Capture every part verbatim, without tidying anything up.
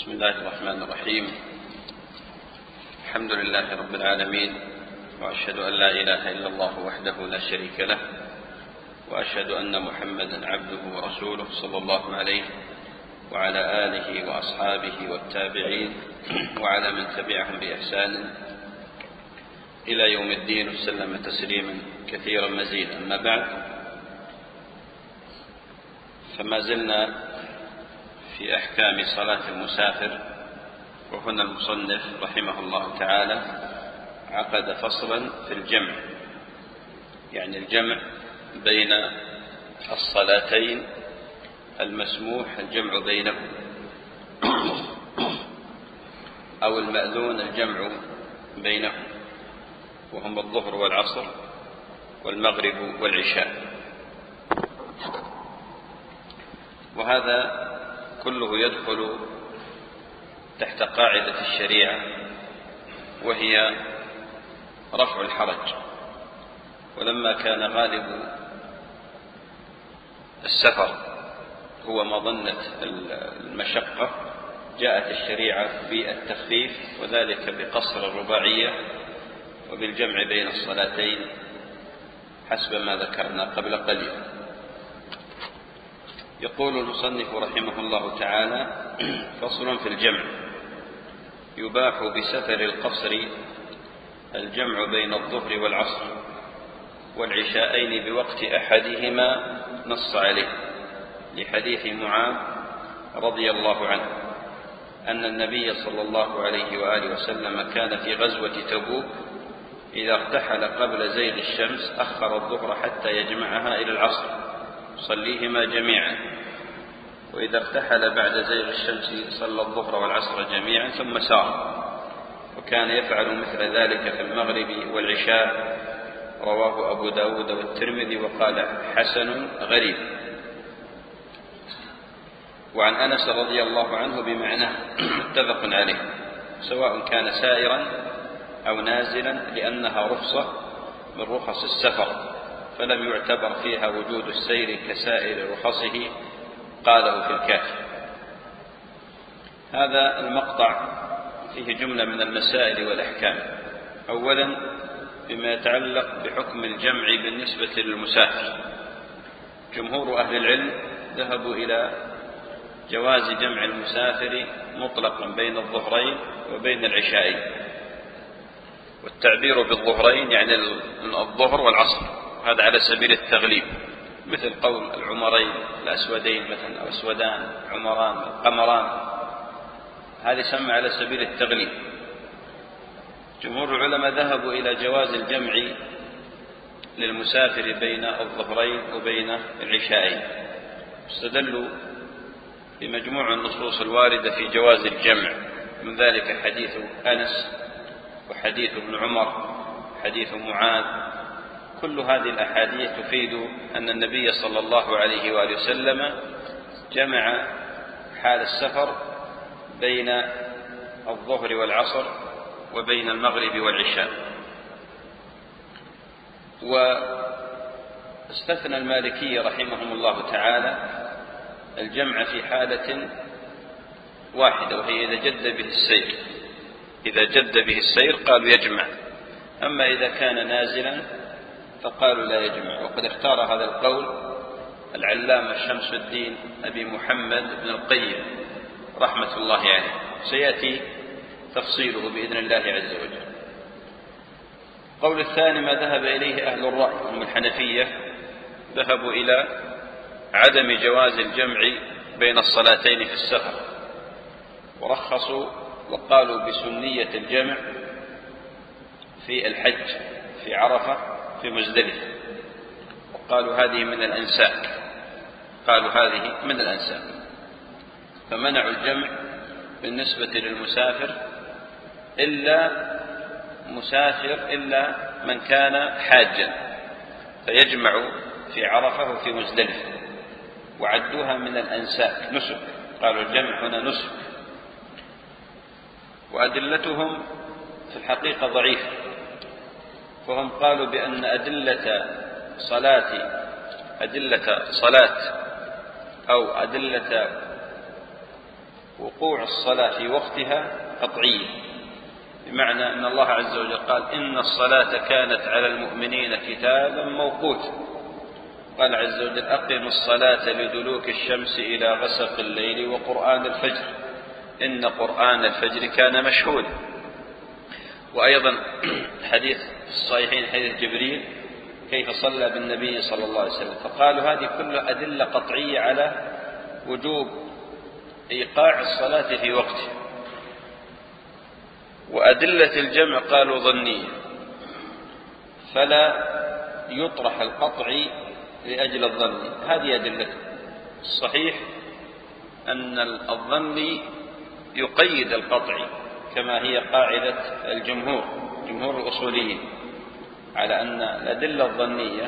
بسم الله الرحمن الرحيم. الحمد لله رب العالمين، وأشهد أن لا إله إلا الله وحده لا شريك له، وأشهد أن محمدا عبده ورسوله صلى الله عليه وعلى آله وأصحابه والتابعين وعلى من تبعهم بإحسان إلى يوم الدين، وسلم تسليما كثيرا مزيدا. أما بعد، فما زلنا في أحكام صلاة المسافر، وهنا المصنف رحمه الله تعالى عقد فصلا في الجمع، يعني الجمع بين الصلاتين المسموح الجمع بينهم، أو المأذون الجمع بينهم، وهم الظهر والعصر والمغرب والعشاء. وهذا كله يدخل تحت قاعدة الشريعة، وهي رفع الحرج. ولما كان غالب السفر هو مظنة المشقة، جاءت الشريعة بالتخفيف، وذلك بقصر الرباعية وبالجمع بين الصلاتين حسب ما ذكرنا قبل قليل. يقول المصنف رحمه الله تعالى: فصل في الجمع. يباح بسفر القصر الجمع بين الظهر والعصر والعشاءين بوقت أحدهما، نص عليه لحديث معاذ رضي الله عنه أن النبي صلى الله عليه وآله وسلم كان في غزوة تبوك إذا ارتحل قبل زيغ الشمس أخر الظهر حتى يجمعها إلى العصر صليهما جميعا، وإذا ارتحل بعد زيغ الشمس صلى الظهر والعصر جميعا ثم سار، وكان يفعل مثل ذلك في المغرب والعشاء. رواه أبو داود والترمذي وقال حسن غريب. وعن أنس رضي الله عنه بمعناه متفق عليه، سواء كان سائرا أو نازلا، لأنها رخصة من رخص السفر، فلم يعتبر فيها وجود السير كسائر رخصه، قاله في الكافي. هذا المقطع فيه جملة من المسائل والأحكام. أولا، بما يتعلق بحكم الجمع بالنسبة للمسافر، جمهور أهل العلم ذهبوا إلى جواز جمع المسافر مطلقا بين الظهرين وبين العشاءين، والتعبير بالظهرين يعني الظهر والعصر، هذا على سبيل التغليب، مثل قول العمرين الأسودين مثلا، أو أسودان، عمران، قمران، هذه يسمى على سبيل التغليب. جمهور العلماء ذهبوا إلى جواز الجمع للمسافر بين الظهرين وبين العشاءين، استدلوا بمجموع النصوص الواردة في جواز الجمع، من ذلك حديث أنس وحديث ابن عمر، حديث معاذ. كل هذه الأحاديث تفيد أن النبي صلى الله عليه وآله وسلم جمع حال السفر بين الظهر والعصر وبين المغرب والعشاء. واستثنى المالكية رحمهم الله تعالى الجمع في حالة واحدة، وهي إذا جد به السير. إذا جد به السير قالوا يجمع، أما إذا كان نازلا فقالوا لا يجمع. وقد اختار هذا القول العلامة شمس الدين أبي محمد بن القيم رحمة الله عليه، سيأتي تفصيله بإذن الله عز وجل. القول الثاني ما ذهب إليه أهل الرأي هم الحنفية، ذهبوا إلى عدم جواز الجمع بين الصلاتين في السفر، ورخصوا وقالوا بسنية الجمع في الحج، في عرفة، في مزدلفة، وقالوا هذه من الأنساك، قالوا هذه من الأنساك، فمنعوا الجمع بالنسبة للمسافر إلا مسافر إلا من كان حاجا، فيجمع في عرفة وفي مزدلفة، وعدوها من الأنساك، نسك، قالوا الجمع هنا نسك. وأدلتهم في الحقيقة ضعيفة، فهم قالوا بأن أدلة صلاة أدلة صلاة أو أدلة وقوع الصلاة في وقتها قطعية، بمعنى أن الله عز وجل قال إن الصلاة كانت على المؤمنين كتابا موقوتا. قال عز وجل أقم الصلاة لدلوك الشمس إلى غسق الليل وقرآن الفجر إن قرآن الفجر كان مشهودا. وأيضا حديث الصحيحين حديث جبريل كيف صلى بالنبي صلى الله عليه وسلم، فقالوا هذه كلها أدلة قطعية على وجوب إيقاع الصلاة في وقته. وأدلة الجمع قالوا ظنية، فلا يطرح القطعي لأجل الظن، هذه أدلته. الصحيح أن الظن يقيد القطعي كما هي قاعدة الجمهور جمهور الأصوليين على أن الأدلة الظنية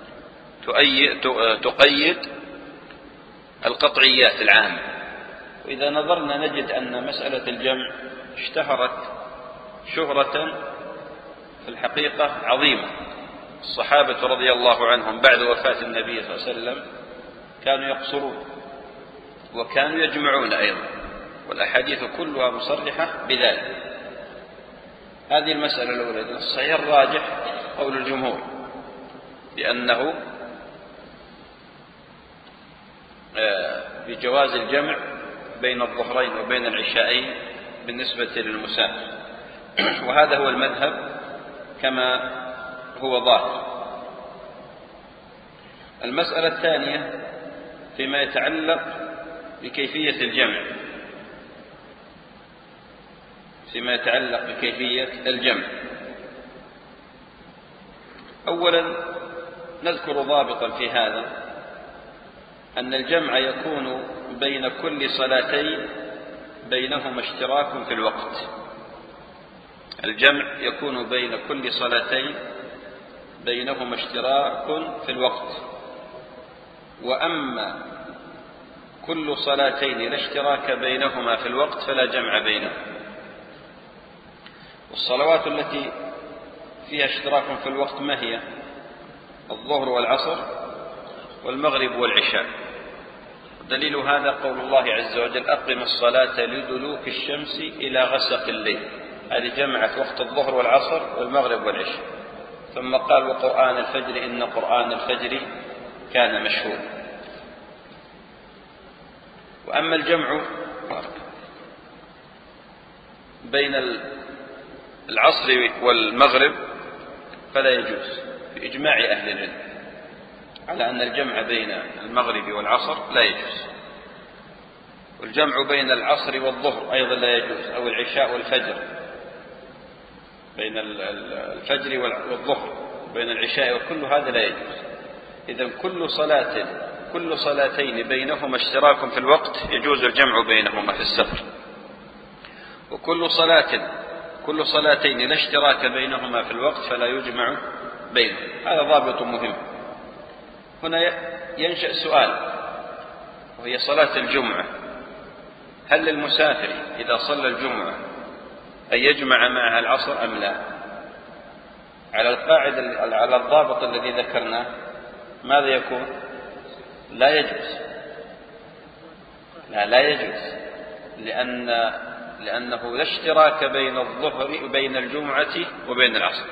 تقيد القطعيات العامة. وإذا نظرنا نجد أن مسألة الجمع اشتهرت شهرة في الحقيقة عظيمة. الصحابة رضي الله عنهم بعد وفاة النبي صلى الله عليه وسلم كانوا يقصرون وكانوا يجمعون أيضا، والأحاديث كلها مصرحة بذلك. هذه المسألة الأولى. الصحيح الراجح قول الجمهور بأنه بجواز الجمع بين الظهرين وبين العشاءين بالنسبة للمسافر، وهذا هو المذهب كما هو ظاهر. المسألة الثانية فيما يتعلق بكيفية الجمع فيما يتعلق بكيفية الجمع أولا نذكر ضابطا في هذا، أن الجمع يكون بين كل صلاتين بينهما اشتراك في الوقت. الجمع يكون بين كل صلاتين بينهما اشتراك في الوقت. وأما كل صلاتين لا اشتراك بينهما في الوقت فلا جمع بينهما. والصلوات التي فيها اشتراك في الوقت ما هي؟ الظهر والعصر والمغرب والعشاء. دليل هذا قول الله عز وجل أقم الصلاة لدلوك الشمس إلى غسق الليل، هذه جمعت وقت الظهر والعصر والمغرب والعشاء. ثم قال وقرآن الفجر إن قرآن الفجر كان مشهودا. وأما الجمع بين العصر والمغرب فلا يجوز بإجماع أهل العلم على أن الجمع بين المغرب والعصر لا يجوز. والجمع بين العصر والظهر أيضا لا يجوز، أو العشاء والفجر، بين الفجر والظهر، بين العشاء، وكل هذا لا يجوز. إذن كل صلاة كل صلاتين بينهما اشتراك في الوقت يجوز الجمع بينهما في السفر. وكل صلاة كل صلاتين لا اشتراك بينهما في الوقت فلا يجمع بينهم. هذا ضابط مهم. هنا ينشأ سؤال، وهي صلاة الجمعة، هل للمسافر إذا صلى الجمعة أن يجمع معها العصر أم لا؟ على القاعدة على الضابط الذي ذكرناه ماذا يكون؟ لا يجوز. لا لا يجوز لأن لأنه لا اشتراك بين الظهر وبين الجمعة وبين العصر،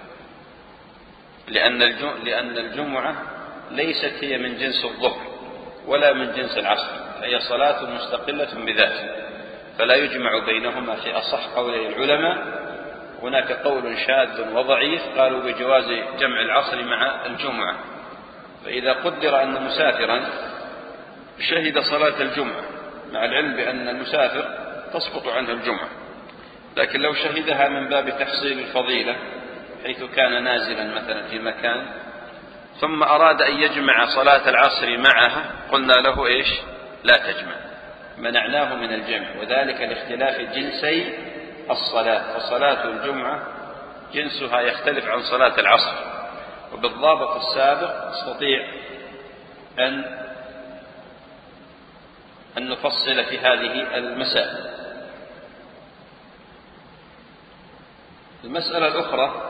لأن لأن الجمعة ليست هي من جنس الظهر ولا من جنس العصر، هي صلاة مستقلة بذاتها، فلا يجمع بينهما في أصح قولي العلماء. هناك قول شاذ وضعيف قالوا بجواز جمع العصر مع الجمعة. فإذا قدر أن مسافرا شهد صلاة الجمعة، مع العلم بأن المسافر تسقط عنه الجمعة، لكن لو شهدها من باب تحصيل الفضيلة حيث كان نازلا مثلا في مكان ثم أراد أن يجمع صلاة العصر معها، قلنا له إيش؟ لا تجمع، منعناه من الجمع، وذلك لاختلاف جنسي الصلاة. فصلاة الجمعة جنسها يختلف عن صلاة العصر، وبالضابط السابق نستطيع أن أن نفصل في هذه المسائل. المسألة الأخرى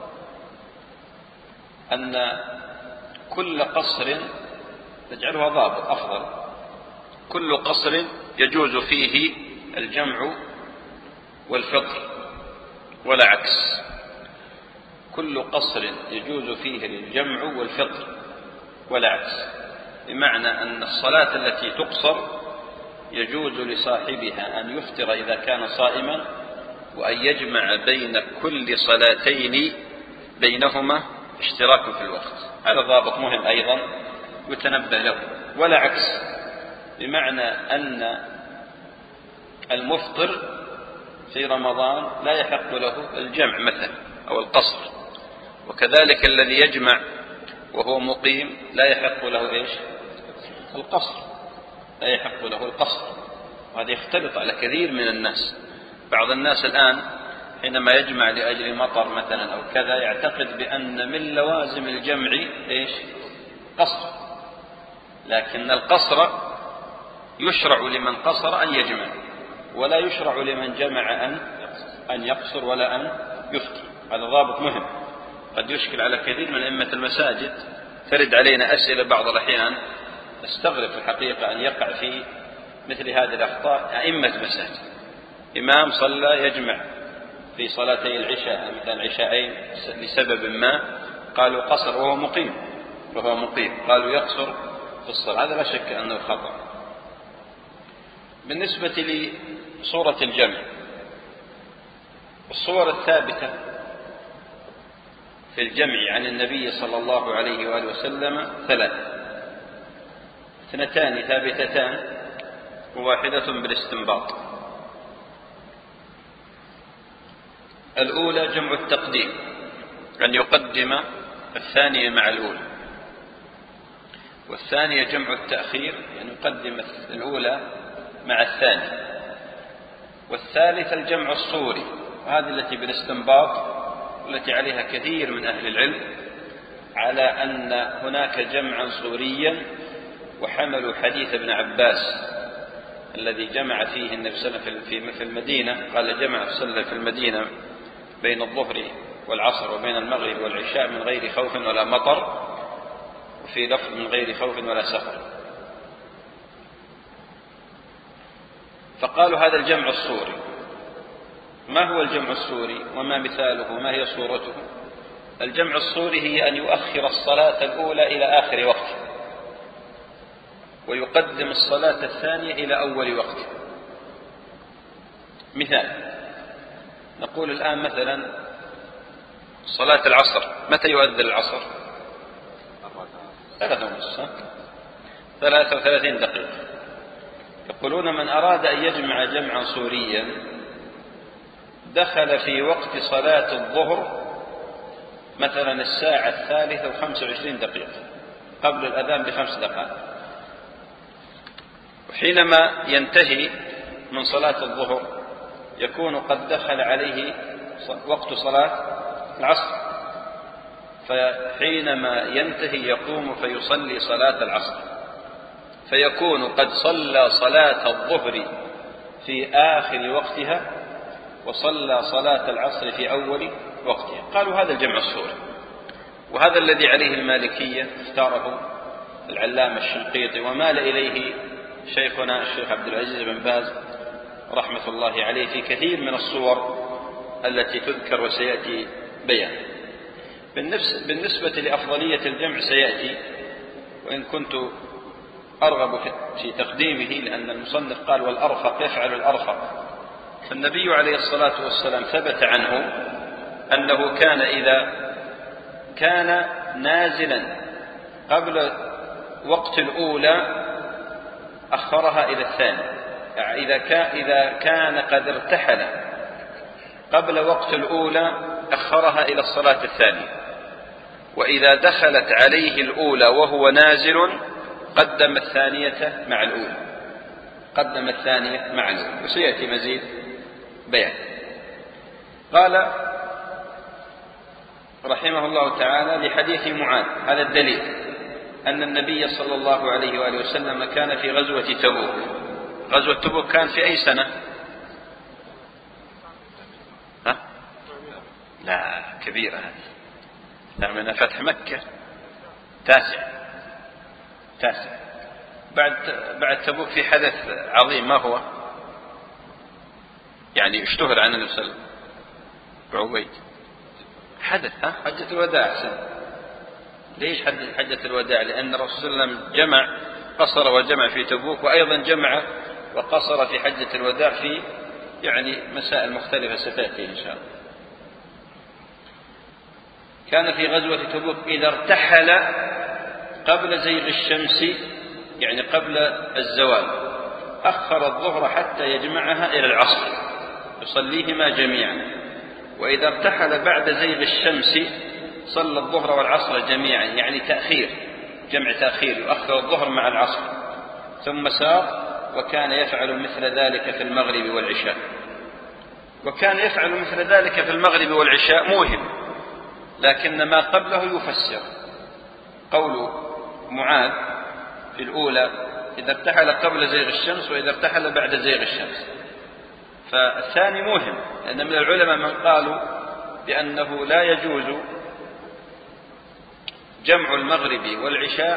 أن كل قصر نجعلها ضابط أفضل، كل قصر يجوز فيه الجمع والفطر ولا عكس. كل قصر يجوز فيه الجمع والفطر ولا عكس، بمعنى أن الصلاة التي تقصر يجوز لصاحبها أن يفطر إذا كان صائما، وأن يجمع بين كل صلاتين بينهما اشتراك في الوقت. هذا ضابط مهم أيضا يتنبه له. ولا عكس، بمعنى أن المفطر في رمضان لا يحق له الجمع مثلا أو القصر، وكذلك الذي يجمع وهو مقيم لا يحق له إيش؟ القصر، لا يحق له القصر. وهذا يختلط على كثير من الناس. بعض الناس الآن حينما يجمع لأجل مطر مثلا أو كذا يعتقد بأن من لوازم الجمع إيش؟ قصر، لكن القصر يشرع لمن قصر أن يجمع، ولا يشرع لمن جمع أن أن يقصر ولا أن يفطر. هذا ضابط مهم قد يشكل على كثير من أئمة المساجد. ترد علينا أسئلة بعض الأحيان استغرب في الحقيقة أن يقع في مثل هذه الأخطاء أئمة المساجد. إمام صلى يجمع في صلاتي العشاء مثلا عشاءين لسبب ما، قالوا قصر وهو مقيم وهو مقيم قالوا يقصر في الصلاة. هذا لا شك أنه خطأ. بالنسبة لصورة الجمع، الصور الثابتة في الجمع عن النبي صلى الله عليه وآله وسلم ثلاث: اثنتان ثابتتان وواحدة بالاستنباط. الأولى جمع التقديم، أن يقدم الثانية مع الأولى، والثانية جمع التأخير، يعني يقدم الأولى مع الثانية، والثالث الجمع الصوري، وهذه التي بالاستنباط والتي عليها كثير من أهل العلم على أن هناك جمعا صوريا، وحملوا حديث ابن عباس الذي جمع فيه النبي صلى الله عليه وسلم في المدينة، قال جمع صلى الله عليه وسلم في المدينة بين الظهر والعصر وبين المغرب والعشاء من غير خوف ولا مطر، وفي لفظ من غير خوف ولا سفر. فقالوا هذا الجمع الصوري. ما هو الجمع الصوري وما مثاله؟ ما هي صورته؟ الجمع الصوري هي أن يؤخر الصلاة الأولى إلى آخر وقت، ويقدم الصلاة الثانية إلى أول وقت. مثال، نقول الآن مثلا صلاة العصر، متى يؤذن العصر؟ ثلاثة ونص، ثلاثة وثلاثين دقيقة. يقولون من أراد أن يجمع جمعا صوريا دخل في وقت صلاة الظهر مثلا الساعة الثالثة وخمس وعشرين دقيقة قبل الأذان بخمس دقائق، وحينما ينتهي من صلاة الظهر يكون قد دخل عليه وقت صلاة العصر، فحينما ينتهي يقوم فيصلي صلاة العصر، فيكون قد صلى صلاة الظهر في آخر وقتها وصلى صلاة العصر في أول وقتها. قالوا هذا الجمع الصوري، وهذا الذي عليه المالكية اختاره العلامة الشنقيطي ومال إليه شيخنا الشيخ عبد العزيز بن باز رحمة الله عليه في كثير من الصور التي تذكر وسيأتي بيان. بالنسبة لأفضلية الجمع سيأتي، وإن كنت أرغب في تقديمه لأن المصنف قال والأرفق يفعل الأرفق. فالنبي عليه الصلاة والسلام ثبت عنه أنه كان إذا كان نازلا قبل وقت الأولى أخرها إلى الثاني، يعني إذا كان, إذا كان قد ارتحل قبل وقت الأولى أخرها إلى الصلاة الثانية، وإذا دخلت عليه الأولى وهو نازل قدم الثانية مع الأولى قدم الثانية مع الأولى وسيأتي مزيد بيان. قال رحمه الله تعالى لحديث معاذ هذا الدليل أن النبي صلى الله عليه وآله وسلم كان في غزوة تبوك. غزوة تبوك كان في أي سنة؟ ها؟ لا كبيرة هذه، لا من فتح مكة تاسع تاسع بعد بعد تبوك في حدث عظيم، ما هو؟ يعني اشتهر عن النبي صلى الله عليه وسلم بعبيد حدث ها حجة الوداع. أحسن. ليش حجة الوداع؟ لأن الرسول صلى الله عليه وسلم جمع قصر وجمع في تبوك، وأيضا جمع وقصر في حجة الوداع في يعني مسائل مختلفة ستأتي إن شاء الله. كان في غزوة تبوك إذا ارتحل قبل زيغ الشمس، يعني قبل الزوال، أخر الظهر حتى يجمعها إلى العصر يصليهما جميعا، وإذا ارتحل بعد زيغ الشمس صلى الظهر والعصر جميعا، يعني تأخير، جمع تأخير، يؤخر الظهر مع العصر ثم سار. وكان يفعل مثل ذلك في المغرب والعشاء. وكان يفعل مثل ذلك في المغرب والعشاء موهم، لكن ما قبله يفسر. قول معاذ في الأولى إذا ارتحل قبل زيغ الشمس، وإذا ارتحل بعد زيغ الشمس. فالثاني موهم، لأن من العلماء من قالوا بأنه لا يجوز جمع المغرب والعشاء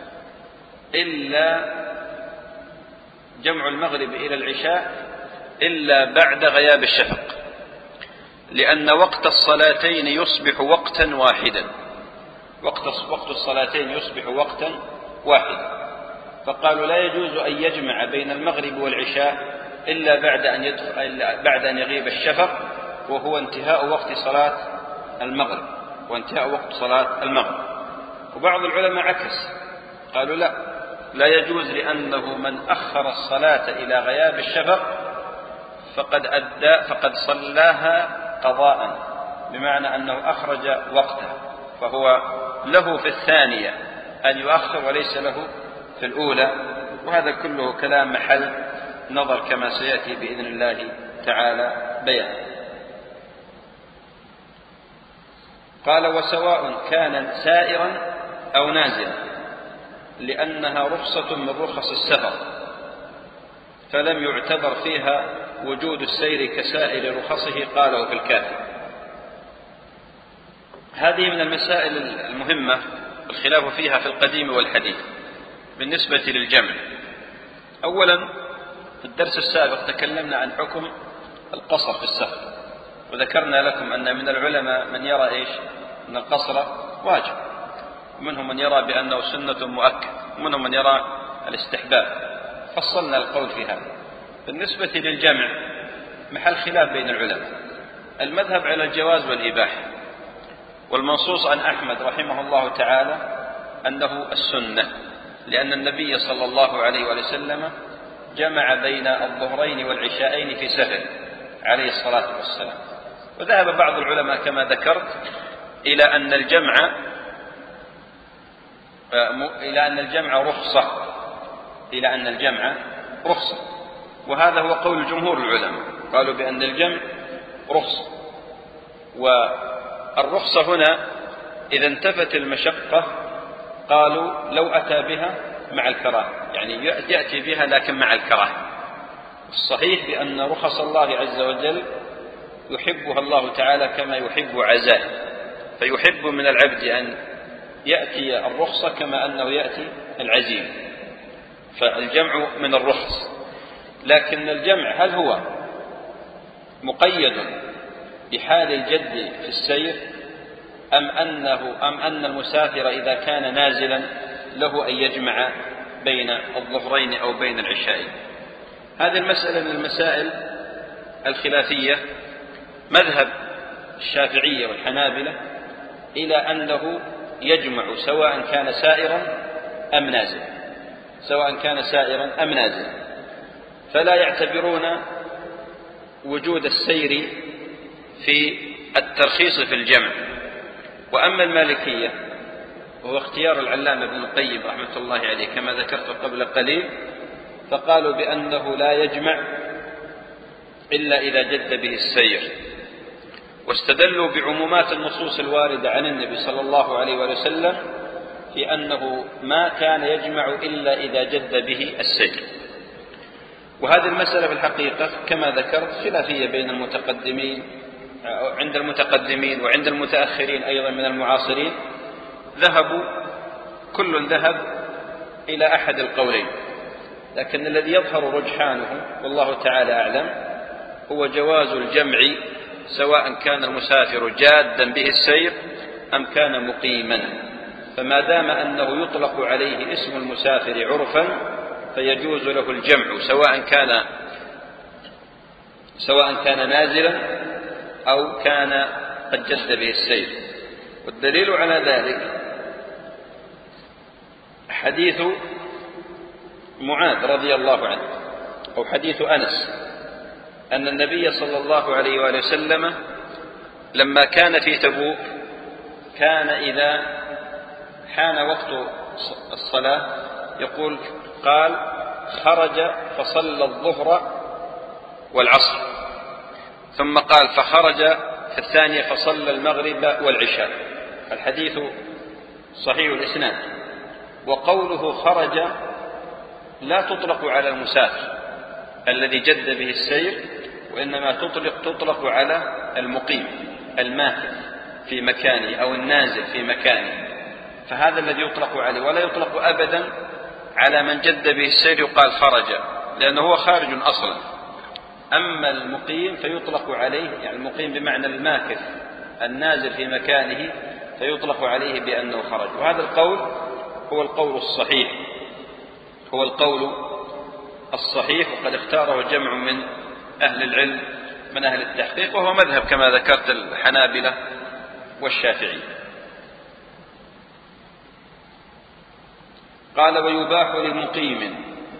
إلا جمع المغرب إلى العشاء إلا بعد غياب الشفق، لأن وقت الصلاتين يصبح وقتا واحدا. وقت وقت الصلاتين يصبح وقتا واحدا، فقالوا لا يجوز أن يجمع بين المغرب والعشاء إلا بعد أن يدخل إلا بعد أن يغيب الشفق، وهو انتهاء وقت صلاة المغرب وانتهاء وقت صلاة المغرب. وبعض العلماء عكس، قالوا لا لا يجوز، لأنه من أخر الصلاة إلى غياب الشفق فقد أدى فقد صلاها قضاء، بمعنى أنه أخرج وقته، فهو له في الثانية أن يؤخر وليس له في الأولى. وهذا كله كلام محل نظر كما سيأتي بإذن الله تعالى بيان. قال وسواء كان سائرا أو نازلا، لأنها رخصة من رخص السفر، فلم يعتبر فيها وجود السير كسائر رخصه، قاله في الكافي. هذه من المسائل المهمة الخلاف فيها في القديم والحديث بالنسبة للجمع. أولا في الدرس السابق تكلمنا عن حكم القصر في السفر، وذكرنا لكم أن من العلماء من يرى إيش؟ أن القصر واجب، ومنهم من يرى بأنه سنة مؤكد، ومنهم من يرى الاستحباب. فصلنا القول في هذا. بالنسبة للجمع محل خلاف بين العلماء، المذهب على الجواز والإباحة، والمنصوص عن أحمد رحمه الله تعالى أنه السنة، لأن النبي صلى الله عليه وسلم جمع بين الظهرين والعشاءين في سفر عليه الصلاة والسلام. وذهب بعض العلماء كما ذكرت إلى أن الجمع إلى أن الجمع رخصة إلى أن الجمع رخصة وهذا هو قول جمهور العلماء، قالوا بأن الجمع رخصة. والرخصة هنا إذا انتفت المشقة قالوا لو أتى بها مع الكراهة، يعني يأتي بها لكن مع الكراهة. الصحيح بأن رخص الله عز وجل يحبها الله تعالى كما يحب عزائه، فيحب من العبد أن يأتي الرخصة كما أنه يأتي العزيم، فالجمع من الرخص. لكن الجمع هل هو مقيد بحال الجد في السير، أم أنه أم أن المسافر إذا كان نازلا له أن يجمع بين الظهرين أو بين العشاءين؟ هذه المسألة من المسائل الخلافية. مذهب الشافعية والحنابلة إلى أنه يجمع سواء كان سائرا أم نازلا، سواء كان سائرا أم نازلا، فلا يعتبرون وجود السير في الترخيص في الجمع. وأما المالكية وهو اختيار العلامة ابن القيم رحمة الله عليه كما ذكرت قبل قليل، فقالوا بأنه لا يجمع إلا إذا جد به السير، واستدلوا بعمومات النصوص الواردة عن النبي صلى الله عليه وسلم في أنه ما كان يجمع إلا إذا جد به السير. وهذه المسألة في الحقيقة كما ذكرت خلافية بين المتقدمين عند المتقدمين وعند المتأخرين أيضا من المعاصرين. ذهبوا كل ذهب إلى أحد القولين، لكن الذي يظهر رجحانه والله تعالى أعلم هو جواز الجمع سواء كان المسافر جادا به السير أم كان مقيما، فما دام أنه يطلق عليه اسم المسافر عرفا فيجوز له الجمع سواء كان سواء كان نازلا أو كان قد جد به السير. والدليل على ذلك حديث معاذ رضي الله عنه أو حديث أنس أن النبي صلى الله عليه وآله وسلم لما كان في تبوك كان إذا حان وقت الصلاة يقول قال خرج فصلى الظهر والعصر، ثم قال فخرج في الثانية فصلى المغرب والعشاء. الحديث صحيح الإسناد. وقوله خرج لا تطلق على المسافر الذي جد به السير، وإنما تطلق تطلق على المقيم الماكث في مكانه أو النازل في مكانه، فهذا الذي يطلق عليه، ولا يطلق أبدا على من جد به السير يقال خرج، لأنه هو خارج أصلا. أما المقيم فيطلق عليه، يعني المقيم بمعنى الماكث النازل في مكانه، فيطلق عليه بأنه خرج. وهذا القول هو القول الصحيح هو القول الصحيح وقد اختاره جمع من أهل العلم من أهل التحقيق، وهو مذهب كما ذكرت الحنابلة والشافعي. قال ويباح لمقيم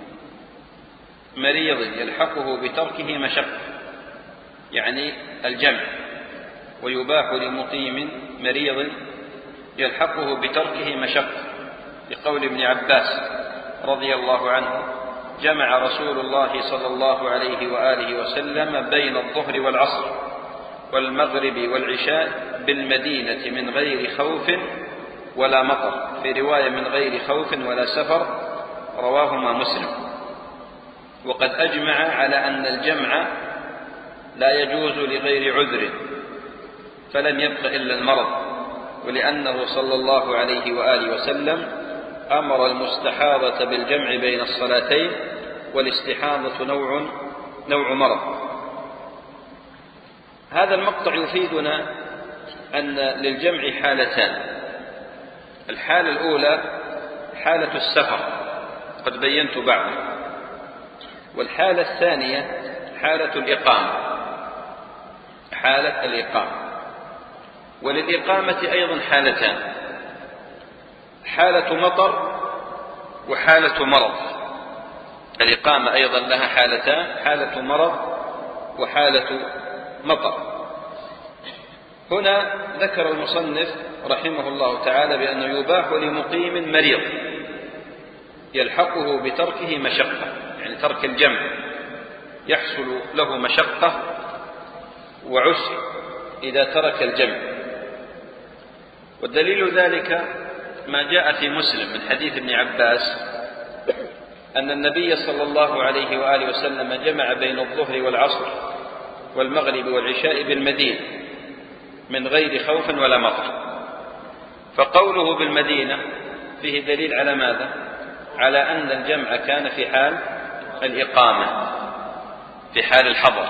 مريض يلحقه بتركه مشقة، يعني الجمع، ويباح لمقيم مريض يلحقه بتركه مشقة، لقول ابن عباس رضي الله عنه جمع رسول الله صلى الله عليه وآله وسلم بين الظهر والعصر والمغرب والعشاء بالمدينة من غير خوف ولا مطر، في رواية من غير خوف ولا سفر، رواهما مسلم. وقد أجمع على أن الجمع لا يجوز لغير عذر، فلم يبق إلا المرض، ولأنه صلى الله عليه وآله وسلم أمر المستحاضة بالجمع بين الصلاتين، والاستحاضة نوع نوع مرض. هذا المقطع يفيدنا أن للجمع حالتان. الحالة الأولى حالة السفر قد بينت بعض، والحالة الثانية حالة الإقامة حالة الإقامة وللإقامة أيضا حالتان، حالة مطر وحالة مرض. الإقامة أيضا لها حالتان، حالة مرض وحالة مطر. هنا ذكر المصنف رحمه الله تعالى بأنه يباح لمقيم مريض يلحقه بتركه مشقة، يعني ترك الجمع يحصل له مشقة وعسر إذا ترك الجمع. والدليل ذلك ما جاء في مسلم من حديث ابن عباس أن النبي صلى الله عليه وآله وسلم جمع بين الظهر والعصر والمغرب والعشاء بالمدينة من غير خوف ولا مطر. فقوله بالمدينة فيه دليل على ماذا؟ على أن الجمع كان في حال الإقامة، في حال الحضر.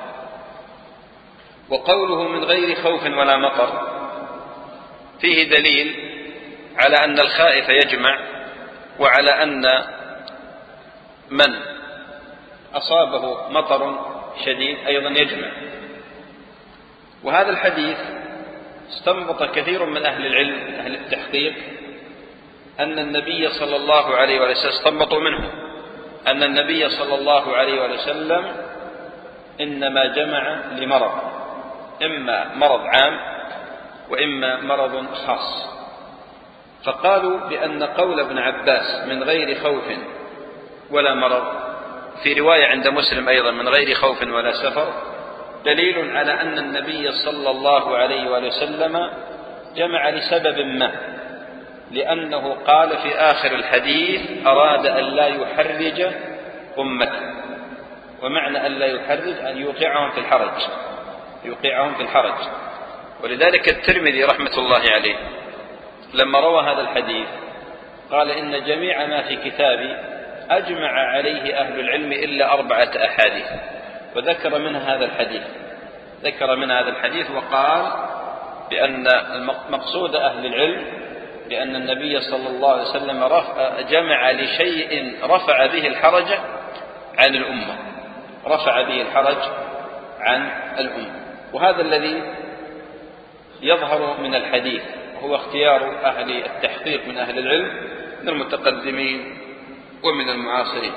وقوله من غير خوف ولا مطر فيه دليل على أن الخائف يجمع، وعلى أن من أصابه مطر شديد أيضا يجمع. وهذا الحديث استنبط كثير من أهل العلم أهل التحقيق أن النبي صلى الله عليه وسلم استنبطوا منه أن النبي صلى الله عليه وسلم إنما جمع لمرض، إما مرض عام وإما مرض خاص. فقالوا بأن قول ابن عباس من غير خوف ولا مرض، في رواية عند مسلم أيضا من غير خوف ولا سفر، دليل على أن النبي صلى الله عليه وسلم جمع لسبب ما، لأنه قال في آخر الحديث أراد أن لا يحرج أمته. ومعنى أن لا يحرج أن يوقعهم في الحرج يوقعهم في الحرج ولذلك الترمذي رحمة الله عليه لما روى هذا الحديث قال إن جميع ما في كتابي أجمع عليه أهل العلم إلا أربعة أحاديث، وذكر منها هذا الحديث ذكر من هذا الحديث وقال بأن مقصود أهل العلم بأن النبي صلى الله عليه وسلم جمع لشيء رفع به الحرج عن الأمة رفع به الحرج عن الأمة وهذا الذي يظهر من الحديث، هو اختيار أهل التحقيق من أهل العلم من المتقدمين ومن المعاصرين.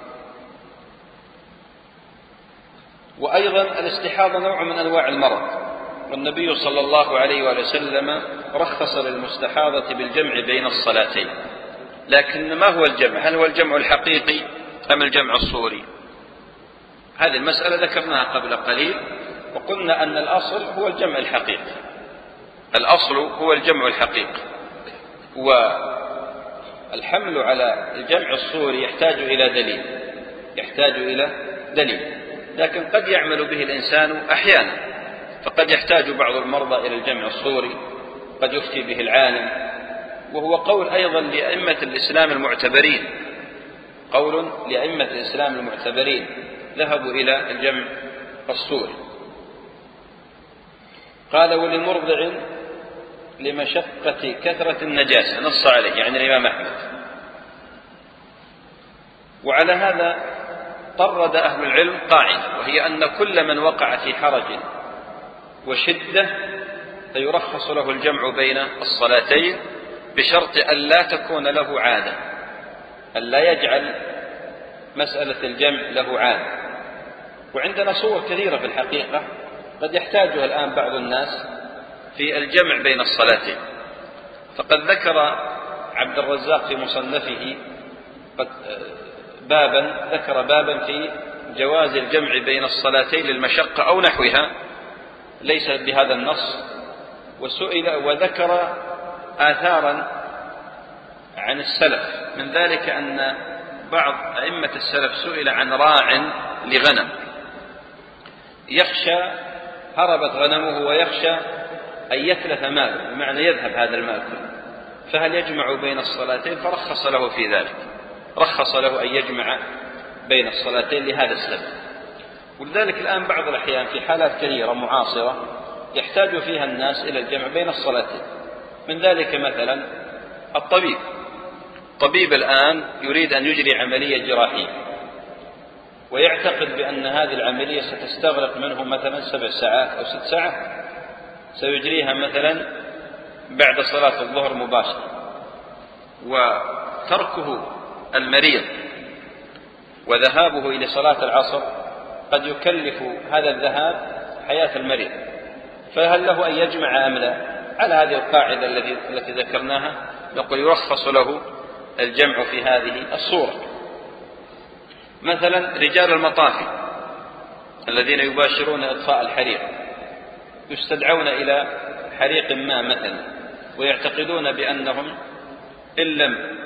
وأيضا الاستحاضة نوع من أنواع المرض، والنبي صلى الله عليه وآله وسلم رخص للمستحاضة بالجمع بين الصلاتين، لكن ما هو الجمع؟ هل هو الجمع الحقيقي أم الجمع الصوري؟ هذه المسألة ذكرناها قبل قليل، وقلنا أن الأصل هو الجمع الحقيقي الأصل هو الجمع الحقيقي والحمل على الجمع الصوري يحتاج إلى دليل يحتاج إلى دليل لكن قد يعمل به الإنسان أحيانا، فقد يحتاج بعض المرضى إلى الجمع الصوري، قد يفتي به العالم، وهو قول أيضا لأئمة الإسلام المعتبرين قول لأئمة الإسلام المعتبرين ذهبوا إلى الجمع الصوري. قال ولمرضع لمشقة كثرة النجاسة، نص عليه يعني الإمام أحمد. وعلى هذا طرد أهل العلم قاعدة، وهي أن كل من وقع في حرج وشدة فيرخص له الجمع بين الصلاتين بشرط أن لا تكون له عادة، أن لا يجعل مسألة الجمع له عادة. وعندنا صور كثيرة في الحقيقة قد يحتاجها الآن بعض الناس في الجمع بين الصلاتين، فقد ذكر عبد الرزاق في مصنفه قد بابا ذكر بابا في جواز الجمع بين الصلاتين للمشقة أو نحوها ليس بهذا النص، وسئل وذكر آثارا عن السلف، من ذلك أن بعض أئمة السلف سئل عن راع لغنم يخشى هربت غنمه ويخشى أن يتلف ماله، بمعنى يذهب هذا المال كله، فهل يجمع بين الصلاتين؟ فرخص له في ذلك، رخص له أن يجمع بين الصلاتين لهذا السبب. ولذلك الآن بعض الأحيان في حالات كثيرة معاصرة يحتاج فيها الناس إلى الجمع بين الصلاتين، من ذلك مثلا الطبيب طبيب الآن يريد أن يجري عملية جراحية ويعتقد بأن هذه العملية ستستغرق منه مثلا سبع ساعات أو ست ساعات، سيجريها مثلا بعد صلاة الظهر مباشرة، وتركه المريض وذهابه إلى صلاة العصر قد يكلف هذا الذهاب حياة المريض، فهل له أن يجمع أم لا؟ على هذه القاعدة التي ذكرناها نقول يرخص له الجمع في هذه الصورة. مثلا رجال المطافي الذين يباشرون إطفاء الحريق يستدعون إلى حريق ما مثلا، ويعتقدون بأنهم إن لم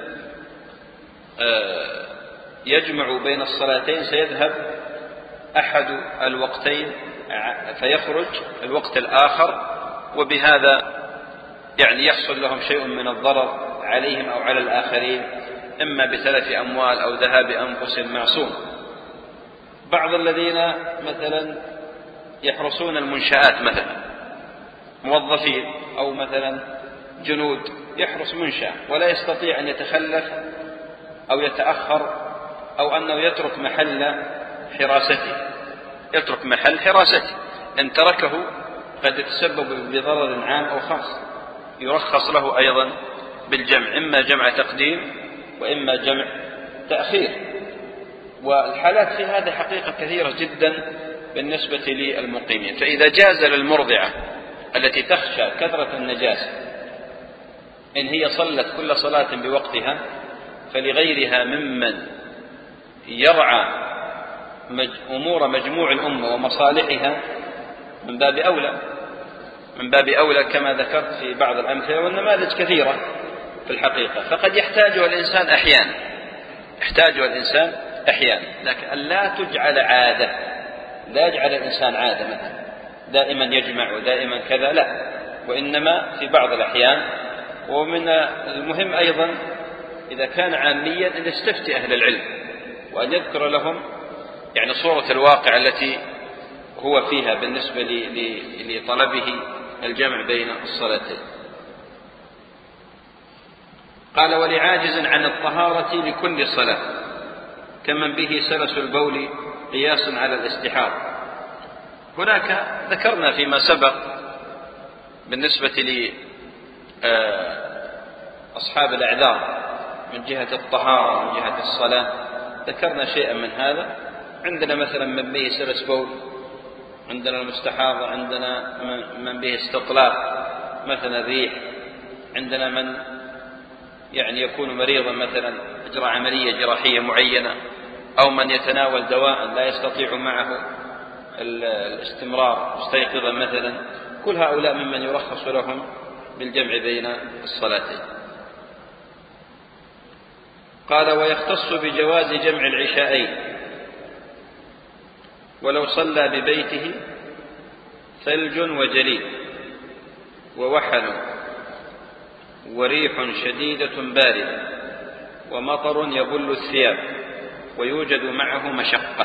يجمعوا بين الصلاتين سيذهب أحد الوقتين فيخرج الوقت الآخر، وبهذا يعني يحصل لهم شيء من الضرر عليهم أو على الآخرين، إما بتلف أموال أو ذهاب أنفس معصوم. بعض الذين مثلا يحرسون المنشآت مثلا موظفين أو مثلا جنود يحرس منشأ ولا يستطيع أن يتخلف أو يتأخر أو أنه يترك محل حراسته يترك محل حراسته إن تركه قد يتسبب بضرر عام أو خاص، يرخص له أيضا بالجمع، إما جمع تقديم وإما جمع تأخير. والحالات في هذا حقيقة كثيرة جدا بالنسبة للمقيمين. فإذا جاز للمرضعة التي تخشى كثرة النجاسة إن هي صلت كل صلاة بوقتها، فلغيرها ممن يرعى أمور مجموع الأمة ومصالحها من باب أولى من باب أولى كما ذكرت في بعض الأمثلة والنماذج كثيرة في الحقيقة. فقد يحتاجها الإنسان أحيانا يحتاجها الإنسان أحيانا لكن لا تجعل عادة، لا يجعل الإنسان عادة مثلا دائما يجمع ودائما كذا، لا، وإنما في بعض الأحيان. ومن المهم أيضا إذا كان عاميا أن يستفتي أهل العلم وأن يذكر لهم يعني صورة الواقع التي هو فيها بالنسبة لطلبه الجمع بين الصلاتين. قال ولعاجز عن الطهارة لكل صلاة كمن به سلس البول قياس على الاستحاضة. هناك ذكرنا فيما سبق بالنسبة لأصحاب الأعذار من جهة الطهارة من جهة الصلاة، ذكرنا شيئا من هذا. عندنا مثلا من به سلس بول، عندنا المستحاضة، عندنا من به استطلاق مثلا ريح، عندنا من يعني يكون مريضا مثلا أجرى عملية جراحية معينة، أو من يتناول دواء لا يستطيع معه الاستمرار مستيقظا مثلا. كل هؤلاء ممن يرخص لهم بالجمع بين الصلاتين. قال ويختص بجواز جمع العشاءين ولو صلى ببيته ثلج وجليد ووحل وريح شديدة باردة ومطر يبل الثياب ويوجد معه مشقة،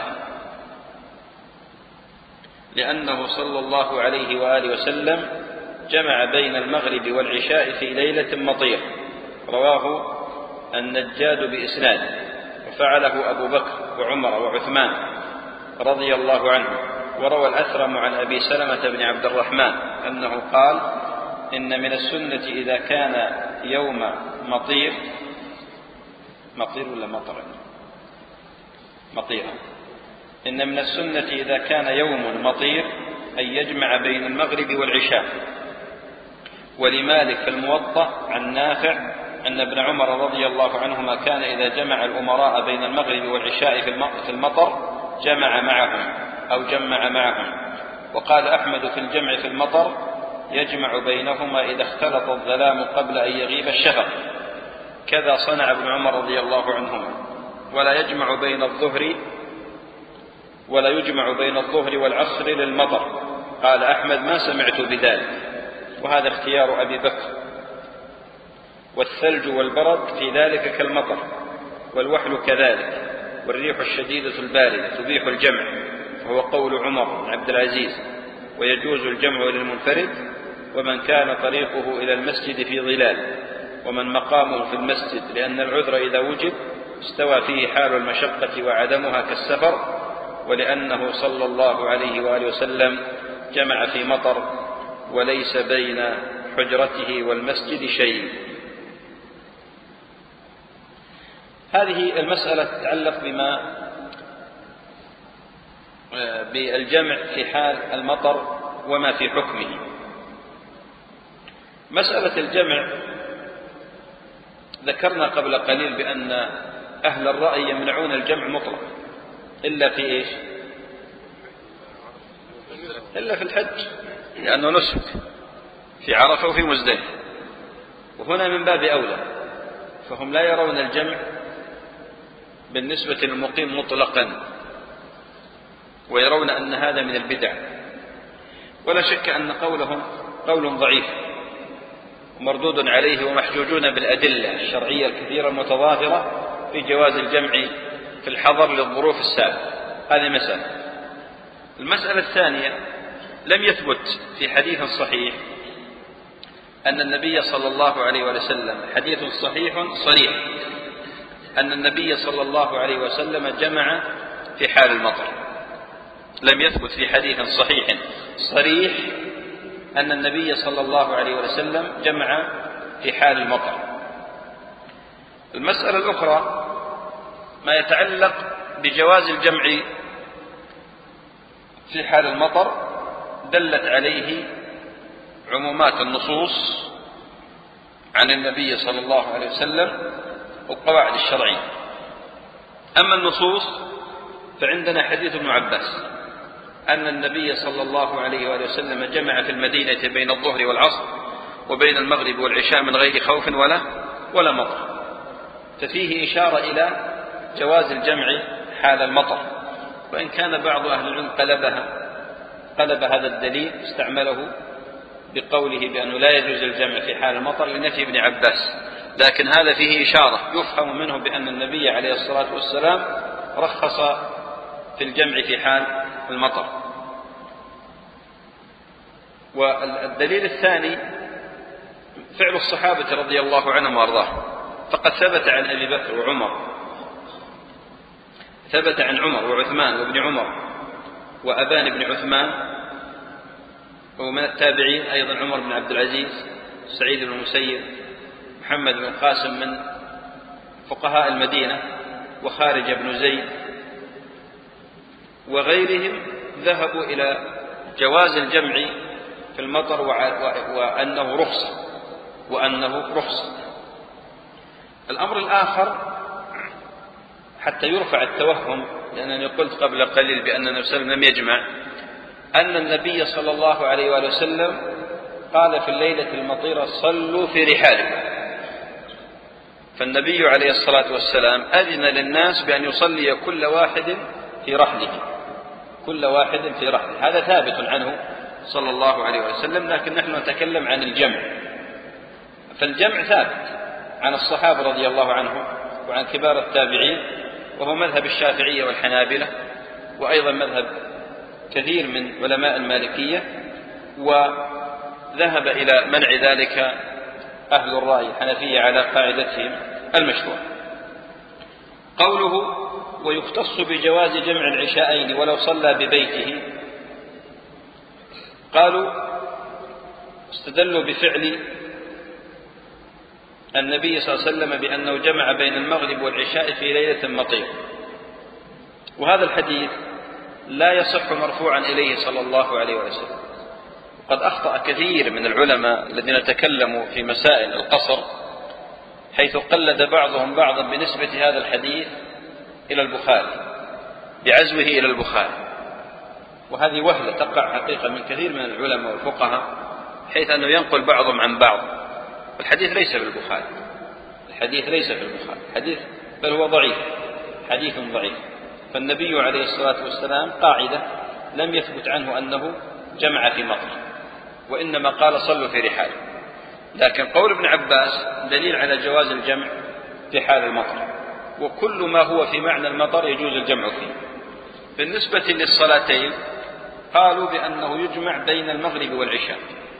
لأنه صلى الله عليه وآله وسلم جمع بين المغرب والعشاء في ليلة مطير، رواه النجاد بإسناد، وفعله أبو بكر وعمر وعثمان رضي الله عنه. وروى الأثرم عن أبي سلمة بن عبد الرحمن أنه قال إن من السنة إذا كان يوم مطير مطير ولا مطر مطيرا إن من السنة إذا كان يوم مطير أن يجمع بين المغرب والعشاء. ولمالك في الموطأ عن نافع أن ابن عمر رضي الله عنهما كان إذا جمع الأمراء بين المغرب والعشاء في المطر جمع معهم أو جمع معهم. وقال أحمد في الجمع في المطر يجمع بينهما إذا اختلط الظلام قبل أن يغيب الشفق، كذا صنع ابن عمر رضي الله عنهما. ولا يجمع بين الظهر ولا يجمع بين الظهر والعصر للمطر. قال أحمد ما سمعت بذلك، وهذا اختيار أبي بكر. والثلج والبرد في ذلك كالمطر، والوحل كذلك، والريح الشديدة الباردة تبيح الجمع، وهو قول عمر بن عبد العزيز. ويجوز الجمع للمنفرد ومن كان طريقه إلى المسجد في ظلال، ومن مقامه في المسجد، لأن العذر إذا وجد استوى فيه حال المشقة وعدمها كالسفر، ولأنه صلى الله عليه وآله وسلم جمع في مطر وليس بين حجرته والمسجد شيء. هذه المسألة تتعلق بما بالجمع في حال المطر وما في حكمه. مسألة الجمع ذكرنا قبل قليل بأن أهل الرأي يمنعون الجمع مطلق إلا في إيش؟ إلا في الحج، لأنه نسك في عرفة وفي مزدلفة، وهنا من باب أولى، فهم لا يرون الجمع بالنسبة للمقيم مطلقا، ويرون أن هذا من البدع. ولا شك أن قولهم قول ضعيف ومردود عليه، ومحجوجون بالأدلة الشرعية الكثيرة المتظاهرة في جواز الجمع في الحضر للظروف السابقة. هذه مسألة. المسألة الثانية، لم يثبت في حديث صحيح أن النبي صلى الله عليه وسلم، حديث صحيح صريح أن النبي صلى الله عليه وسلم جمع في حال المطر. لم يثبت في حديث صحيح صريح أن النبي صلى الله عليه وسلم جمع في حال المطر. المسألة الأخرى ما يتعلق بجواز الجمع في حال المطر، دلت عليه عمومات النصوص عن النبي صلى الله عليه وسلم والقواعد الشرعية. أما النصوص فعندنا حديث ابن عباس أن النبي صلى الله عليه وآله وسلم جمع في المدينة بين الظهر والعصر وبين المغرب والعشاء من غير خوف ولا ولا مطر، ففيه إشارة إلى جواز الجمع حال المطر. وإن كان بعض أهل العلم قلبها قلب هذا الدليل استعمله بقوله بأنه لا يجوز الجمع في حال المطر لنفي ابن عباس، لكن هذا فيه إشارة يفهم منه بأن النبي عليه الصلاة والسلام رخص في الجمع في حال المطر. والدليل الثاني فعل الصحابة رضي الله عنهم وأرضاهم، فقد ثبت عن أبي بكر وعمر، ثبت عن عمر وعثمان وابن عمر وأبان بن عثمان، ومن التابعين أيضا عمر بن عبد العزيز، سعيد بن المسيب، محمد بن القاسم من فقهاء المدينة، وخارج بن زيد وغيرهم ذهبوا إلى جواز الجمع في المطر وأنه رخصة وأنه رخصة. الأمر الآخر حتى يرفع التوهم، لأنني قلت قبل قليل بأن النبي صلى الله عليه وسلم لم يجمع، أن النبي صلى الله عليه وآله وسلم قال في الليلة المطيرة صلوا في رحالكم، فالنبي عليه الصلاة والسلام أذن للناس بأن يصلي كل واحد في رحله، كل واحد في رحله، هذا ثابت عنه صلى الله عليه وسلم. لكن نحن نتكلم عن الجمع، فالجمع ثابت عن الصحابة رضي الله عنهم وعن كبار التابعين، وهو مذهب الشافعية والحنابلة، وأيضا مذهب كثير من علماء المالكية، وذهب إلى منع ذلك أهل الرأي الحنفية على قاعدتهم المشهورة. قوله ويختص بجواز جمع العشاءين ولو صلى ببيته، قالوا استدلوا بفعل النبي صلى الله عليه وسلم بأنه جمع بين المغرب والعشاء في ليلة مطير، وهذا الحديث لا يصح مرفوعا إليه صلى الله عليه وسلم. وقد أخطأ كثير من العلماء الذين تكلموا في مسائل القصر، حيث قلد بعضهم بعضا بنسبة هذا الحديث إلى البخاري، بعزوه إلى البخاري، وهذه وهلة تقع حقيقة من كثير من العلماء والفقهاء، حيث أنه ينقل بعضهم عن بعض، والحديث ليس في البخاري، الحديث ليس في البخاري حديث، بل هو ضعيف، حديث ضعيف. فالنبي عليه الصلاة والسلام قاعدة لم يثبت عنه أنه جمع في مطر، وإنما قال صلوا في رحال. لكن قول ابن عباس دليل على جواز الجمع في حال المطر، وكل ما هو في معنى المطر يجوز الجمع فيه. بالنسبة للصلاتين قالوا بأنه يجمع بين المغرب والعشاء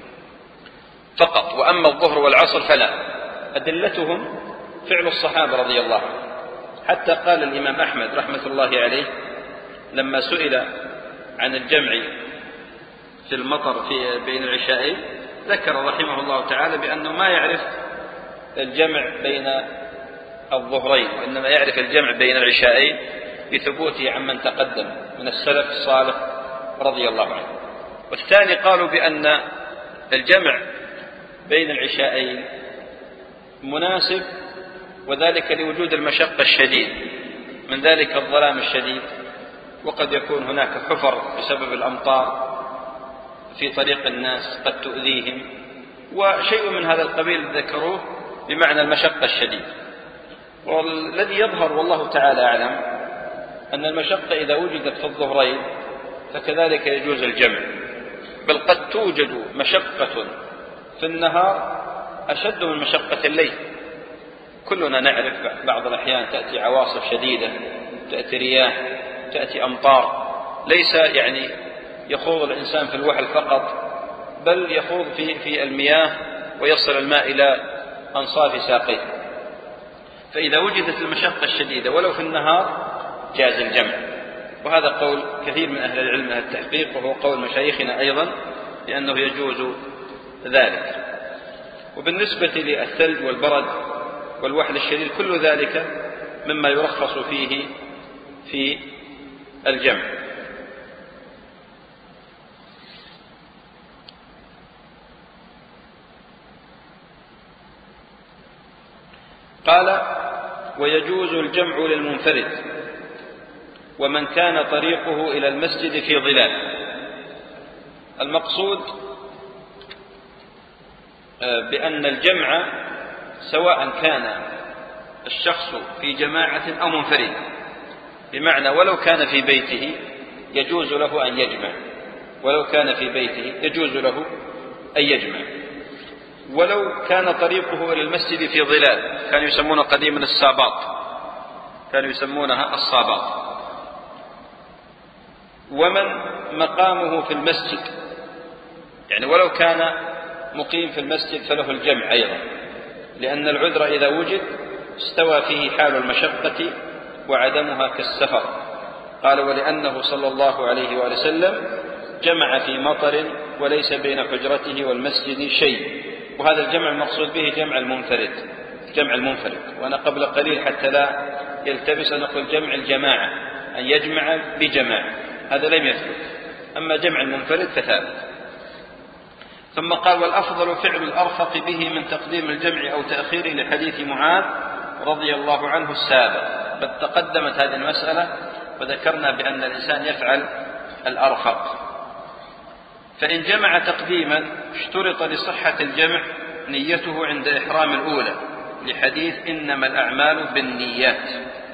فقط، وأما الظهر والعصر فلا. أدلتهم فعل الصحابة رضي الله عنهم، حتى قال الإمام أحمد رحمة الله عليه لما سئل عن الجمع في المطر في بين العشاءين، ذكر رحمه الله تعالى بأنه ما يعرف الجمع بين الظهرين، وإنما يعرف الجمع بين العشاءين بثبوته عمن تقدم من السلف الصالح رضي الله عنه. والثاني قالوا بأن الجمع بين العشاءين مناسب، وذلك لوجود المشقة الشديد، من ذلك الظلام الشديد، وقد يكون هناك حفر بسبب الأمطار في طريق الناس قد تؤذيهم، وشيء من هذا القبيل ذكروه بمعنى المشقة الشديد. والذي يظهر والله تعالى أعلم أن المشقة إذا وجدت في الظهرين فكذلك يجوز الجمع، بل قد توجد مشقة في النهار أشد من مشقة الليل. كلنا نعرف بعض الأحيان تأتي عواصف شديدة، تأتي رياح، تأتي أمطار، ليس يعني يخوض الإنسان في الوحل فقط، بل يخوض في في المياه ويصل الماء إلى أنصاف ساقيه. فإذا وجدت المشقة الشديدة ولو في النهار جاز الجمع، وهذا قول كثير من أهل العلم أهل التحقيق، وهو قول مشايخنا أيضا لأنه يجوز ذلك. وبالنسبة للثلج والبرد والوحل الشديد كل ذلك مما يرخص فيه في الجمع. قال ويجوز الجمع للمنفرد ومن كان طريقه إلى المسجد في ظلال. المقصود بأن الجمع سواء كان الشخص في جماعة أو منفرد، بمعنى ولو كان في بيته يجوز له أن يجمع، ولو كان في بيته يجوز له أن يجمع. ولو كان طريقه إلى المسجد في ظلال، كانوا يسمونه قديما الساباط، كانوا يسمونها الصاباط. ومن مقامه في المسجد، يعني ولو كان مقيم في المسجد فله الجمع أيضا، لأن العذر إذا وجد استوى فيه حال المشقة وعدمها كالسفر. قال: ولأنه صلى الله عليه وآله وسلم جمع في مطر وليس بين حجرته والمسجد شيء. وهذا الجمع المقصود به جمع المنفرد، جمع المنفرد. وأنا قبل قليل حتى لا يلتبس نقول جمع الجماعة، أن يجمع بجماعة، هذا لم يثبت. أما جمع المنفرد فثابت. ثم قال: والأفضل فعل الأرفق به من تقديم الجمع أو تأخيره، لحديث معاذ رضي الله عنه السابق. قد تقدمت هذه المسألة وذكرنا بأن الإنسان يفعل الأرفق. فإن جمع تقديما اشترط لصحة الجمع نيته عند إحرام الأولى، لحديث إنما الأعمال بالنيات.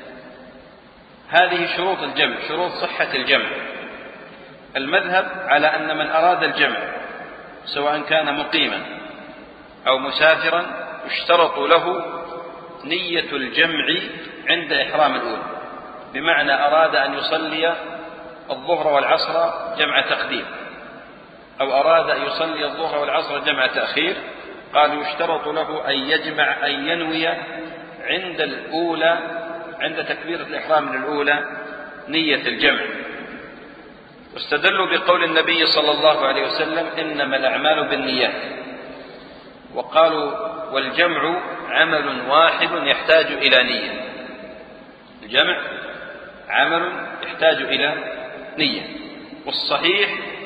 هذه شروط الجمع، شروط صحة الجمع. المذهب على أن من أراد الجمع سواء كان مقيما أو مسافرا يشترط له نية الجمع عند إحرام الأولى، بمعنى أراد أن يصلي الظهر والعصر جمع تقديم، أو أراد أن يصلي الظهر والعصر جمع تأخير، قال يشترط له أن يجمع، أن ينوي عند الأولى، عند تكبيرة الإحرام من الأولى نية الجمع. واستدلوا بقول النبي صلى الله عليه وسلم: إنما الأعمال بالنيات. وقالوا: والجمع عمل واحد يحتاج إلى نية. الجمع عمل يحتاج إلى نية. والصحيح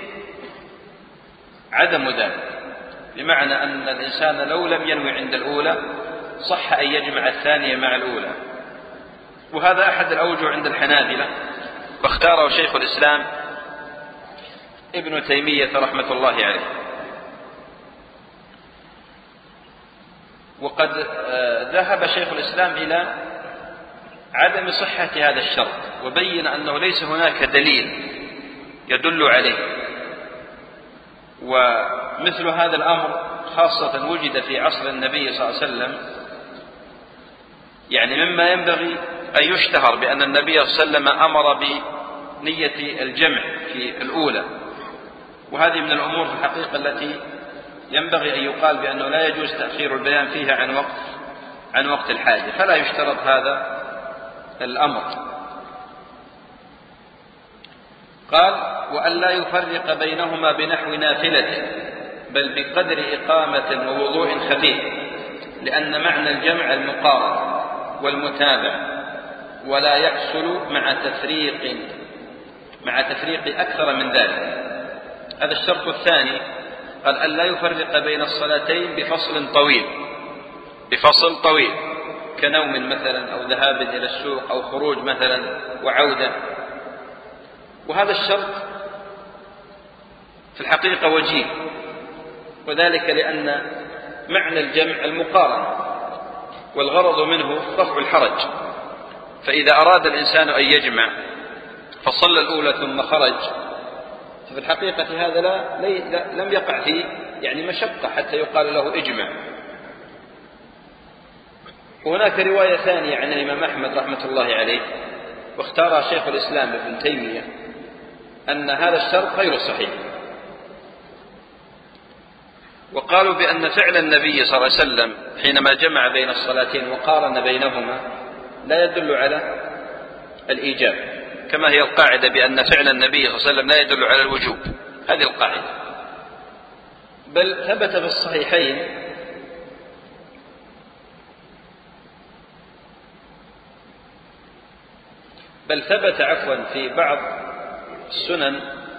عدم ذلك، بمعنى أن الإنسان لو لم ينوي عند الأولى صح أن يجمع الثانية مع الأولى. وهذا أحد الأوجه عند الحنابلة، واختاره شيخ الإسلام ابن تيمية رحمة الله عليه. وقد ذهب شيخ الإسلام إلى عدم صحة هذا الشرط، وبين أنه ليس هناك دليل يدل عليه. ومثل هذا الأمر خاصة وجد في عصر النبي صلى الله عليه وسلم، يعني مما ينبغي أن يشتهر بأن النبي صلى الله عليه وسلم أمر بنية الجمع في الأولى. وهذه من الأمور في الحقيقة التي ينبغي أن يقال بأنه لا يجوز تأخير البيان فيها عن وقت عن وقت الحاجة، فلا يشترط هذا الأمر. قال: وأن لا يفرق بينهما بنحو نافلة، بل بقدر إقامة ووضوء خفيف، لأن معنى الجمع المقارنة والمتابع، ولا يحصل مع تفريق مع تفريق أكثر من ذلك. هذا الشرط الثاني. قال: أن لا يفرق بين الصلاتين بفصل طويل، بفصل طويل كنوم مثلا، أو ذهاب إلى السوق، أو خروج مثلا وعودة. وهذا الشرط في الحقيقة وجيه، وذلك لأن معنى الجمع المقارنة، والغرض منه رفع الحرج. فإذا أراد الإنسان أن يجمع فصلى الأولى ثم خرج، ففي الحقيقة هذا لا, لا لم يقع فيه يعني مشقة حتى يقال له اجمع. وهناك رواية ثانية عن الإمام أحمد رحمة الله عليه، واختارها شيخ الإسلام ابن تيمية، أن هذا الشرط غير صحيح. وقالوا بأن فعل النبي صلى الله عليه وسلم حينما جمع بين الصلاتين وقارن بينهما لا يدل على الإيجاب، كما هي القاعدة بأن فعل النبي صلى الله عليه وسلم لا يدل على الوجوب. هذه القاعدة. بل ثبت في الصحيحين بل ثبت عفوا في بعض السنن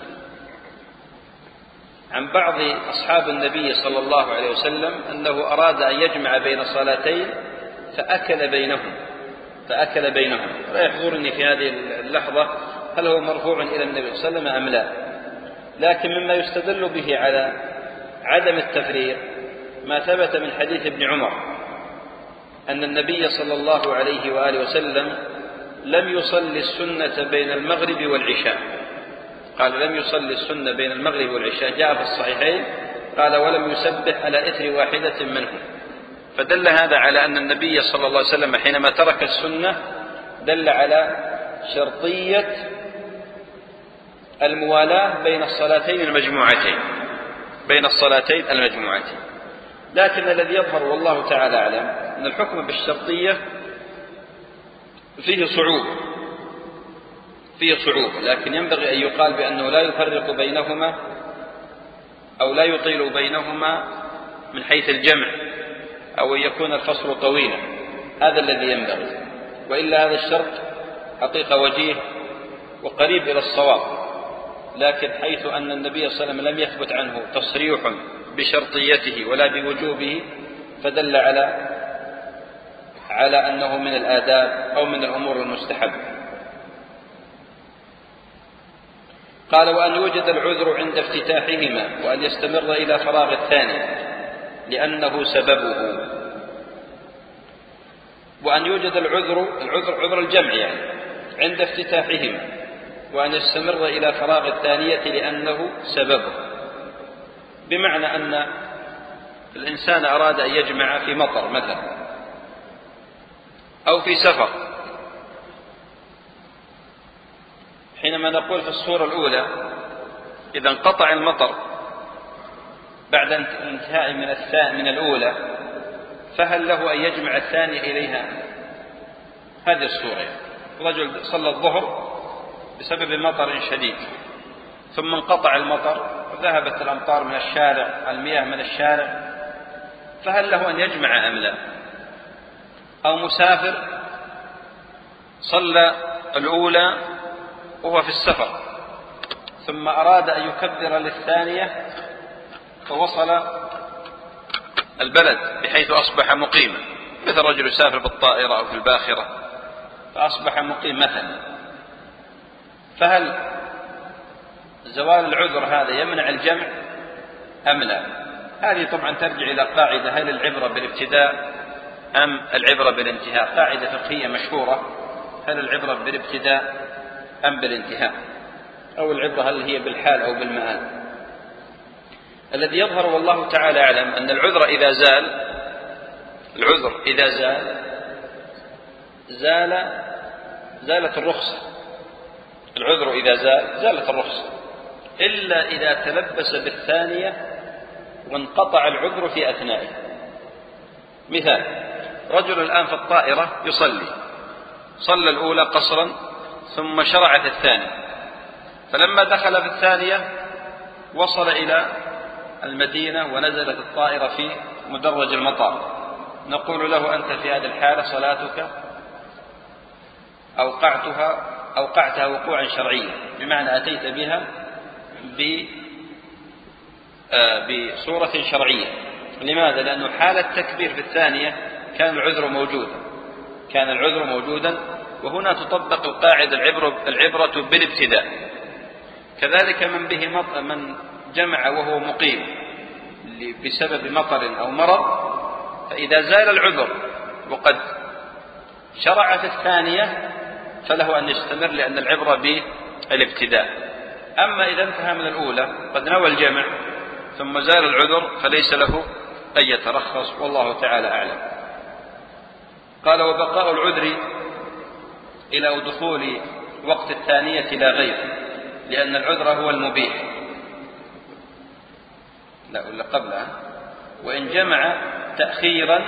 عن بعض أصحاب النبي صلى الله عليه وسلم أنه أراد أن يجمع بين صلاتين فأكل بينهم فأكل بينهم لا يحضرني في هذه اللحظة هل هو مرفوع إلى النبي صلى الله عليه وسلم أم لا، لكن مما يستدل به على عدم التفريق ما ثبت من حديث ابن عمر أن النبي صلى الله عليه وآله وسلم لم يصلي السنة بين المغرب والعشاء. قال: لم يصلي السنة بين المغرب والعشاء، جاء في الصحيحين قال ولم يسبح على إثر واحدة منهم. فدل هذا على أن النبي صلى الله عليه وسلم حينما ترك السنة دل على شرطية الموالاة بين الصلاتين المجموعتين بين الصلاتين المجموعتين. لكن الذي يظهر والله تعالى أعلم أن الحكم بالشرطية فيه صعوبة فيه صعوبة لكن ينبغي أن يقال بأنه لا يفرق بينهما أو لا يطيل بينهما من حيث الجمع أو أن يكون الفصل طويلا، هذا الذي ينبغي، وإلا هذا الشرط حقيقة وجيه وقريب إلى الصواب. لكن حيث أن النبي صلى الله عليه وسلم لم يثبت عنه تصريح بشرطيته ولا بوجوبه فدل على على أنه من الآداب أو من الأمور المستحبة. قال وأن يوجد العذر عند افتتاحهما وأن يستمر إلى فراغ الثاني لأنه سببه. وأن يوجد العذر العذر عذر الجمع يعني عند افتتاحهما وأن يستمر إلى فراغ الثانية لأنه سببه، بمعنى أن الإنسان أراد أن يجمع في مطر مثلا أو في سفر. حينما نقول في الصورة الأولى إذا انقطع المطر بعد انتهاء من الثاني من الأولى فهل له أن يجمع الثاني إليها؟ هذه الصورة، رجل صلى الظهر بسبب مطر شديد ثم انقطع المطر وذهبت الأمطار من الشارع المياه من الشارع، فهل له أن يجمع أم لا؟ أو مسافر صلى الأولى وهو في السفر ثم أراد أن يكبر للثانية فوصل البلد بحيث أصبح مقيما، مثل رجل يسافر بالطائرة أو في الباخرة فأصبح مقيم مثلا، فهل زوال العذر هذا يمنع الجمع أم لا؟ هذه طبعا ترجع إلى قاعدة هل العبرة بالابتداء أم العبرة بالانتهاء، قاعدة فقهية مشهورة، هل العبرة بالابتداء أم بالانتهاء، أو العبرة هل هي بالحال أو بالمآل. الذي يظهر والله تعالى أعلم أن العذر إذا زال العذر إذا زال زال زالت الرخصة العذر إذا زال زالت الرخصة إلا إذا تلبس بالثانية وانقطع العذر في أثنائه. مثال رجل الآن في الطائرة يصلي صلى الأولى قصرا ثم شرع في الثانية، فلما دخل في الثانية وصل إلى المدينة ونزلت الطائرة في مدرج المطار، نقول له أنت في هذه الحالة صلاتك أوقعتها أوقعتها وقوعا شرعيا، بمعنى أتيت بها بصورة شرعية. لماذا؟ لأنه حال التكبير في الثانية كان العذر موجودا كان العذر موجودا وهنا تطبق القاعدة العبرة, العبرة بالابتداء. كذلك من به مطر من جمع وهو مقيم بسبب مطر أو مرض، فإذا زال العذر وقد شرع في الثانية فله أن يستمر لأن العبرة بالابتداء. أما إذا انتهى من الأولى قد نوى الجمع ثم زال العذر فليس له أن يترخص، والله تعالى أعلم. قال وبقاء العذر إلى دخول وقت الثانية لا غير، لأن العذر هو المبيح. لا ولا قبلها. وإن جمع تأخيرا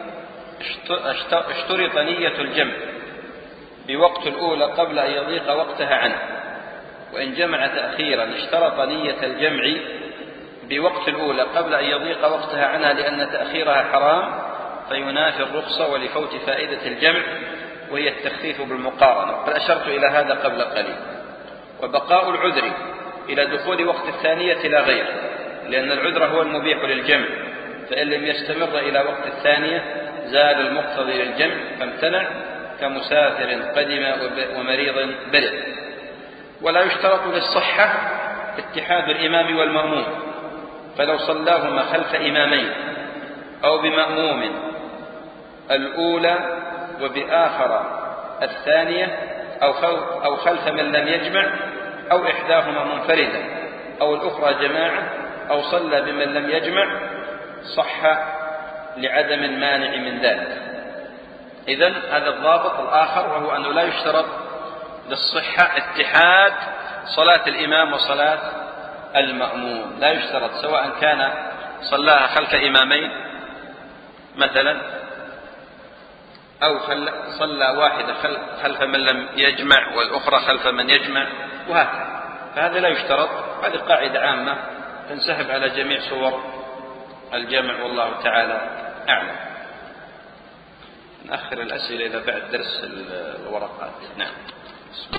اشترط نية الجمع بوقت الأولى قبل أن يضيق وقتها عنه. وإن جمع تأخيرا اشترط نية الجمع بوقت الأولى قبل أن يضيق وقتها عنها لأن تأخيرها حرام فينافي الرخصة ولفوت فائدة الجمع وهي التخفيف بالمقارنة، وقد أشرت إلى هذا قبل قليل. وبقاء العذر إلى دخول وقت الثانية لا غير، لأن العذر هو المبيح للجمع، فإن لم يستمر إلى وقت الثانية زال المقتضي للجمع فامتنع كمسافر قدم ومريض برئ. ولا يشترط للصحة اتحاد الإمام والمأموم، فلو صلاهما خلف إمامين أو بمأموم الأولى وبآخر الثانية أو خلف من لم يجمع أو إحداهما منفردة أو الأخرى جماعة أو صلى بمن لم يجمع صح لعدم المانع من ذلك. إذن هذا الضابط الآخر، وهو أنه لا يشترط للصحة اتحاد صلاة الإمام وصلاة المأموم، لا يشترط، سواء كان صلاها خلف إمامين مثلا أو صلى واحدة خلف من لم يجمع والأخرى خلف من يجمع وهكذا، فهذا لا يشترط. هذه قاعدة عامة تنسحب على جميع صور الجمع، والله تعالى أعلم. نأخر الأسئلة إلى بعد درس الورقات. نعم.